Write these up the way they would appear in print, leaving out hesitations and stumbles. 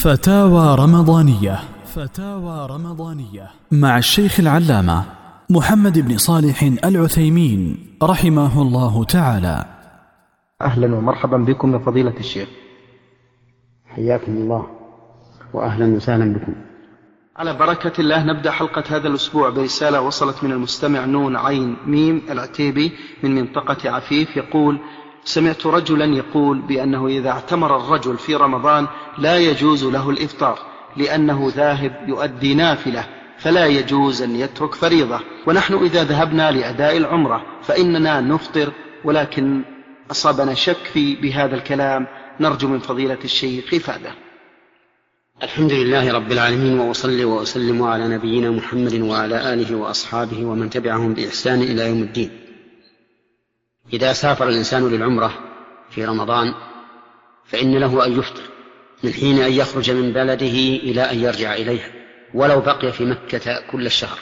فتاوى رمضانية. فتاوى رمضانية مع الشيخ العلامة محمد بن صالح العثيمين رحمه الله تعالى. أهلا ومرحبا بكم يا فضيلة الشيخ. حياكم الله وأهلا وسهلا بكم. على بركة الله نبدأ حلقة هذا الأسبوع برسالة وصلت من المستمع نون عين ميم العتيبي من منطقة عفيف، يقول: سمعت رجلا يقول بأنه إذا اعتمر الرجل في رمضان لا يجوز له الإفطار لأنه ذاهب يؤدي نافلة، فلا يجوز أن يترك فريضة، ونحن إذا ذهبنا لأداء العمرة فإننا نفطر، ولكن أصابنا شك بهذا الكلام، نرجو من فضيلة الشيخ إفادة. الحمد لله رب العالمين، وأصلي وأسلم على نبينا محمد وعلى آله وأصحابه ومن تبعهم بإحسان إلى يوم الدين. إذا سافر الإنسان للعمرة في رمضان فإن له أن يفطر من حين أن يخرج من بلده إلى أن يرجع إليها، ولو بقي في مكة كل الشهر،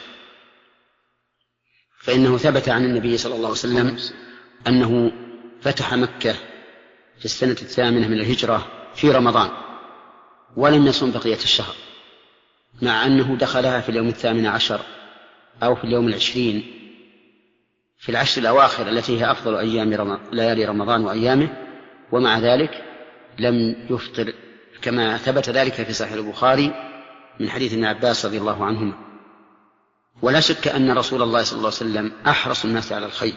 فإنه ثبت عن النبي صلى الله عليه وسلم أنه فتح مكة في السنة 8 من الهجرة في رمضان ولم يصم بقية الشهر، مع أنه دخلها في اليوم 18 أو في اليوم 20 في العشر الأواخر التي هي أفضل أيام ليالي رمضان وأيامه، ومع ذلك لم يفطر، كما ثبت ذلك في صحيح البخاري من حديث ابن عباس رضي الله عنهما. ولا شك أن رسول الله صلى الله عليه وسلم أحرص الناس على الخير،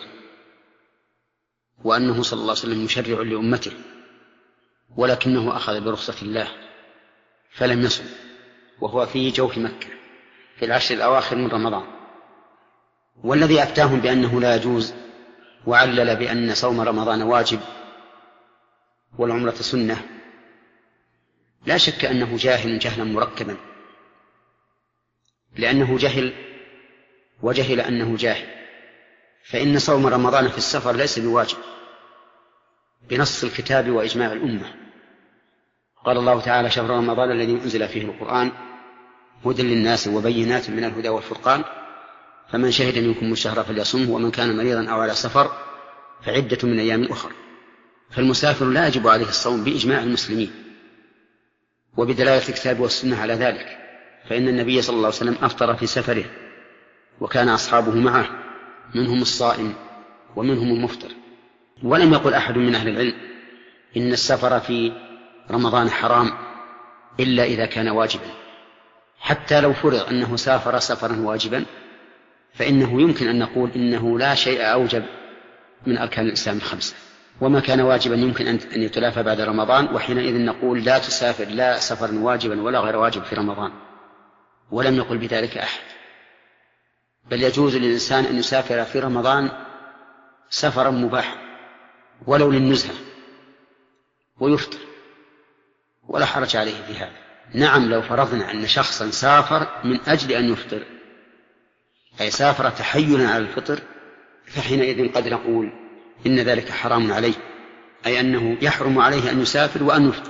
وأنه صلى الله عليه وسلم مشرع لأمته، ولكنه أخذ برخصة الله فلم يصم وهو في جوف مكة في العشر الأواخر من رمضان. والذي أفتاهم بأنه لا يجوز وعلل بأن صوم رمضان واجب والعمرة سنة، لا شك أنه جاهل جهلا مركبا، لأنه جهل وجهل أنه جاهل، فإن صوم رمضان في السفر ليس بواجب بنص الكتاب وإجماع الأمة. قال الله تعالى: شهر رمضان الذي أنزل فيه القرآن هدى للناس وبينات من الهدى والفرقان فمن شهد منكم الشهر فليصمه ومن كان مريضا أو على سفر فعدة من أيام أخر. فالمسافر لا يجب عليه الصوم بإجماع المسلمين وبدلالة الكتاب والسنة على ذلك، فإن النبي صلى الله عليه وسلم أفطر في سفره وكان أصحابه معه منهم الصائم ومنهم المفطر. ولم يقل أحد من أهل العلم إن السفر في رمضان حرام إلا إذا كان واجبا، حتى لو فرض أنه سافر سفرا واجبا فإنه يمكن أن نقول إنه لا شيء أوجب من أركان الإسلام الخمسة، وما كان واجبا يمكن أن يتلافى بعد رمضان، وحينئذ نقول لا تسافر لا سفرا واجبا ولا غير واجب في رمضان. ولم يقل بذلك أحد، بل يجوز للإنسان أن يسافر في رمضان سفرا مباحا ولو للنزهة ويفطر ولا حرج عليه في هذا. نعم، لو فرضنا أن شخصا سافر من أجل أن يفطر، أي سافر تحيلا على الفطر، فحينئذ قد نقول إن ذلك حرام عليه، أي أنه يحرم عليه أن يسافر وأن يفطر،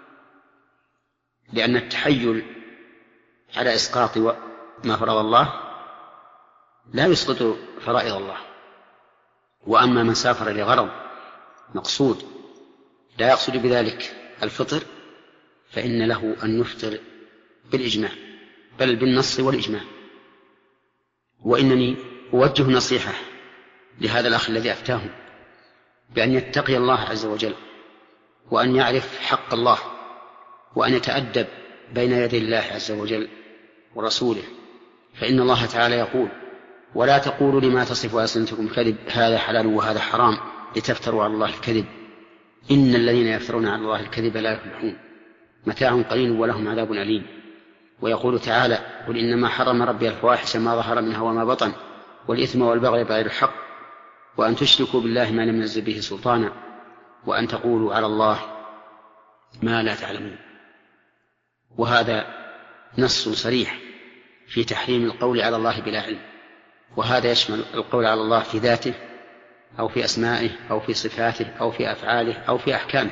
لأن التحيل على إسقاط ما فرض الله لا يسقط فرائض الله. وأما من سافر لغرض مقصود لا يقصد بذلك الفطر فإن له أن يفطر بالإجماع، بل بالنص والإجماع. وإنني أوجه نصيحة لهذا الأخ الذي أفتاه بأن يتقي الله عز وجل، وأن يعرف حق الله، وأن يتأدب بين يدي الله عز وجل ورسوله، فإن الله تعالى يقول: ولا تقولوا لما تصف ألسنتكم الكذب هذا حلال وهذا حرام لتفتروا على الله الكذب إن الذين يفترون على الله الكذب لا يفلحون متاع قليل ولهم عذاب أليم. ويقول تعالى: قل إنما حرم ربي الفواحش ما ظهر منها وما بطن والإثم والبغي بغير الحق وأن تشركوا بالله ما لم ينزل به سلطانا وأن تقولوا على الله ما لا تعلمون. وهذا نص صريح في تحريم القول على الله بلا علم، وهذا يشمل القول على الله في ذاته أو في أسمائه أو في صفاته أو في أفعاله أو في أحكامه،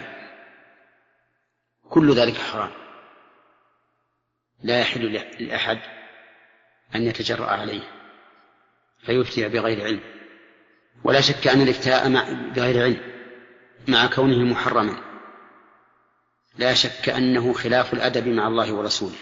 كل ذلك حرام، لا يحل لأحد أن يتجرأ عليه فيفتي بغير علم. ولا شك أن الافتاء بغير علم مع كونه محرما لا شك أنه خلاف الأدب مع الله ورسوله،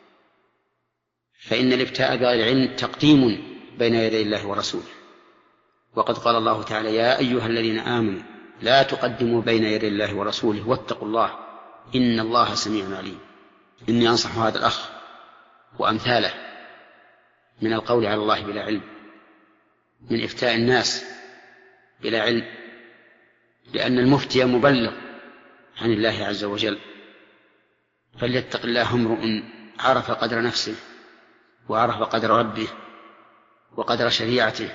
فإن الإفتاء بغير علم تقديم بين يدي الله ورسوله، وقد قال الله تعالى: يا أيها الذين آمنوا لا تقدموا بين يدي الله ورسوله واتقوا الله إن الله سميع عليم. إني أنصح هذا الأخ وأمثاله من القول على الله بلا علم، من إفتاء الناس بلا علم، لأن المفتي مبلغ عن الله عز وجل، فليتق الله امرؤ عرف قدر نفسه وعرف قدر ربه وقدر شريعته،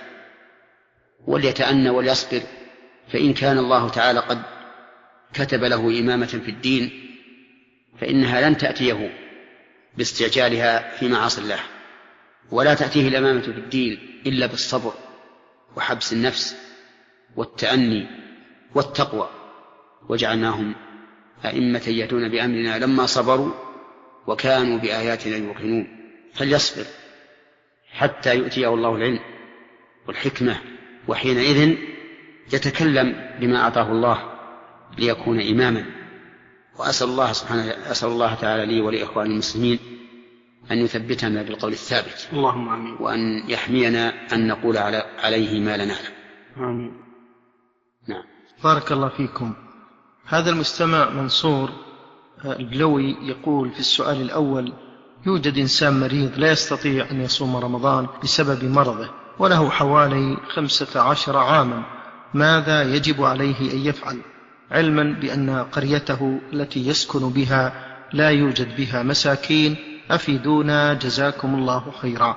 وليتأنى وليصبر، فإن كان الله تعالى قد كتب له إمامة في الدين فإنها لن تأتيه باستعجالها في معاصي الله، ولا تأتيه الإمامة في الدين إلا بالصبر وحبس النفس والتأني والتقوى. وجعلناهم أئمة يهدون بأمرنا لما صبروا وكانوا بآياتنا يوقنون. فليصبر حتى يؤتيه الله العلم والحكمة، وحينئذ يتكلم بما أعطاه الله ليكون إماما. وأسأل الله تعالى لي ولإخوان المسلمين أن يثبتنا بالقول الثابت، اللهم آمين، وأن يحمينا أن نقول عليه ما لا نعلم. آمين. نعم. بارك الله فيكم. هذا المستمع منصور البلوي يقول في السؤال الأول: يوجد إنسان مريض لا يستطيع أن يصوم رمضان بسبب مرضه وله حوالي 15 عاما، ماذا يجب عليه أن يفعل، علما بأن قريته التي يسكن بها لا يوجد بها مساكين؟ أفيدونا جزاكم الله خيرا.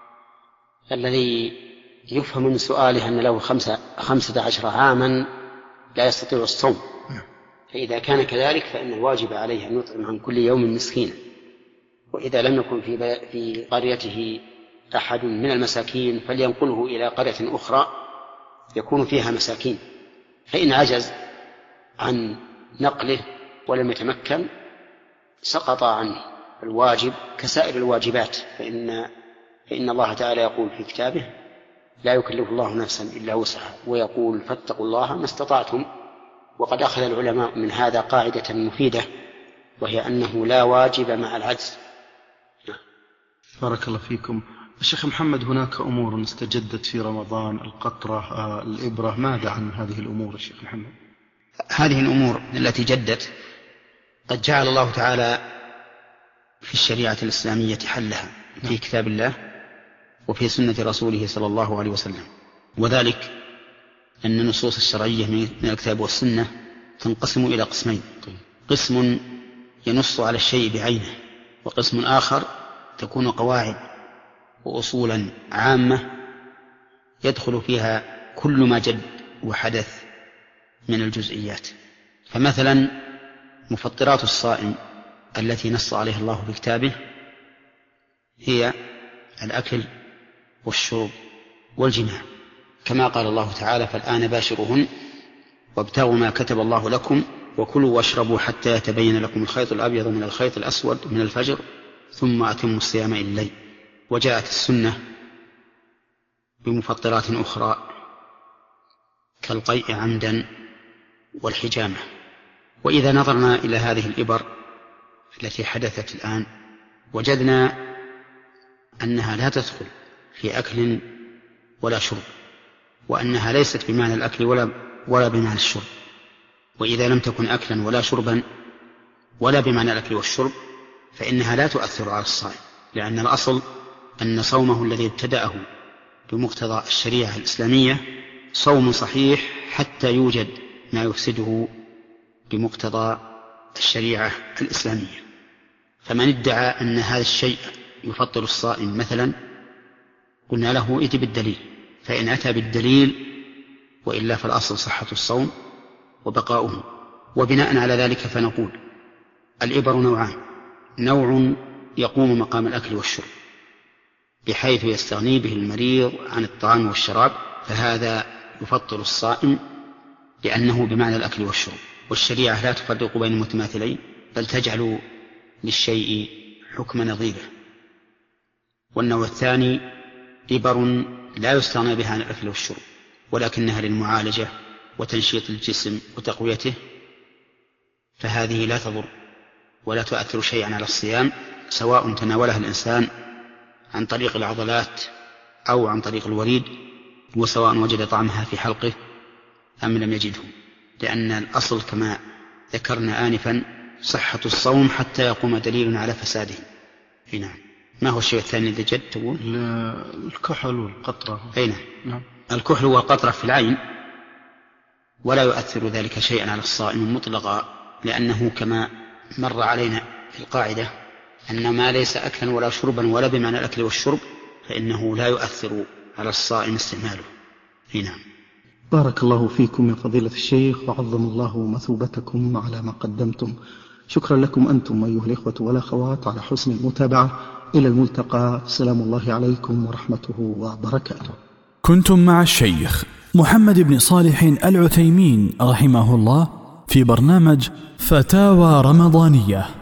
الذي يفهم من سؤاله أن له 15 عاما لا يستطيع الصوم، فإذا كان كذلك فإن الواجب عليه أن يطعم عن كل يوم مسكينا، وإذا لم يكن في قريته أحد من المساكين فلينقله إلى قرية أخرى يكون فيها مساكين، فإن عجز عن نقله ولم يتمكن سقط عنه الواجب كسائر الواجبات، فإن الله تعالى يقول في كتابه: لا يكلف الله نفسا إلا وسعها، ويقول: فاتقوا الله ما استطعتم. وقد أخذ العلماء من هذا قاعدة مفيدة، وهي أنه لا واجب مع العجز. بارك الله فيكم. الشيخ محمد، هناك أمور استجدت في رمضان، القطرة، الإبرة، ماذا عن هذه الأمور الشيخ محمد؟ هذه الأمور التي جدت قد جعل الله تعالى في الشريعة الإسلامية حلها في كتاب الله وفي سنة رسوله صلى الله عليه وسلم، وذلك أن النصوص الشرعية من الكتاب والسنة تنقسم إلى قسمين: قسم ينص على الشيء بعينه، وقسم آخر تكون قواعد وأصولا عامة يدخل فيها كل ما جد وحدث من الجزئيات. فمثلا مفطرات الصائم التي نص عليها الله في كتابه هي الأكل والشرب والجماع، كما قال الله تعالى: فالآن باشروهن وابتغوا ما كتب الله لكم وكلوا واشربوا حتى يتبين لكم الخيط الأبيض من الخيط الأسود من الفجر ثم أتموا الصيام إلى الليل. وجاءت السنة بمفطرات أخرى كالقيء عمدا والحجامة. وإذا نظرنا إلى هذه الإبر التي حدثت الآن وجدنا أنها لا تدخل في أكل ولا شرب، وأنها ليست بمعنى الأكل ولا بمعنى الشرب. وإذا لم تكن أكلا ولا شربا ولا بمعنى الأكل والشرب فإنها لا تؤثر على الصائم، لأن الأصل أن صومه الذي ابتدأه بمقتضى الشريعة الإسلامية صوم صحيح حتى يوجد ما يفسده بمقتضى الشريعة الإسلامية. فمن ادعى أن هذا الشيء يفطر الصائم مثلا قلنا له: ائت بالدليل، فإن أتى بالدليل وإلا فالأصل صحة الصوم وبقاؤه. وبناء على ذلك فنقول: الإبر نوعان: نوع يقوم مقام الأكل والشرب بحيث يستغني به المريض عن الطعام والشراب، فهذا يفطر الصائم لأنه بمعنى الأكل والشرب، والشريعة لا تفرق بين المتماثلين بل تجعل للشيء حكم نظيره. والنوع الثاني إبر لا يستغنى بها عن الأكل والشرب ولكنها للمعالجة وتنشيط الجسم وتقويته، فهذه لا تضر ولا تؤثر شيئا على الصيام، سواء تناولها الإنسان عن طريق العضلات أو عن طريق الوريد، وسواء وجد طعمها في حلقه أم لم يجده، لأن الأصل كما ذكرنا آنفا صحة الصوم حتى يقوم دليل على فساده. نعم. ما هو الشيء الثاني الذي جد تقول؟ الكحل والقطرة. أين؟ نعم. الكحل والقطرة في العين، ولا يؤثر ذلك شيئا على الصائم مطلقا، لأنه كما مر علينا في القاعدة أن ما ليس أكلا ولا شربا ولا بمعنى الأكل والشرب فإنه لا يؤثر على الصائم استعماله. نعم. بارك الله فيكم يا فضيلة الشيخ، وعظم الله مثوبتكم على ما قدمتم. شكرا لكم أنتم أيها الإخوة والأخوات على حسن المتابعة. إلى الملتقى. سلام الله عليكم ورحمته وبركاته. كنتم مع الشيخ محمد بن صالح العثيمين رحمه الله في برنامج فتاوى رمضانية.